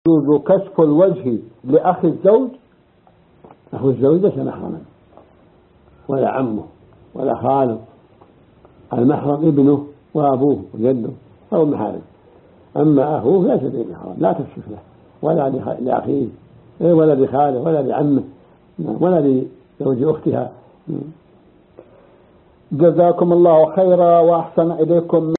يجوز كشف الوجه لأخي الزوج. أخو الزوج ليس محرما ولا عمه ولا خاله، المحرم ابنه وأبوه وجده أو المحارم. أما أخوه ليس بمحرم، لا تكشف له ولا لأخيه ولا لخاله ولا لعمه ولا لزوج أختها. جزاكم الله خيرا وأحسن إليكم.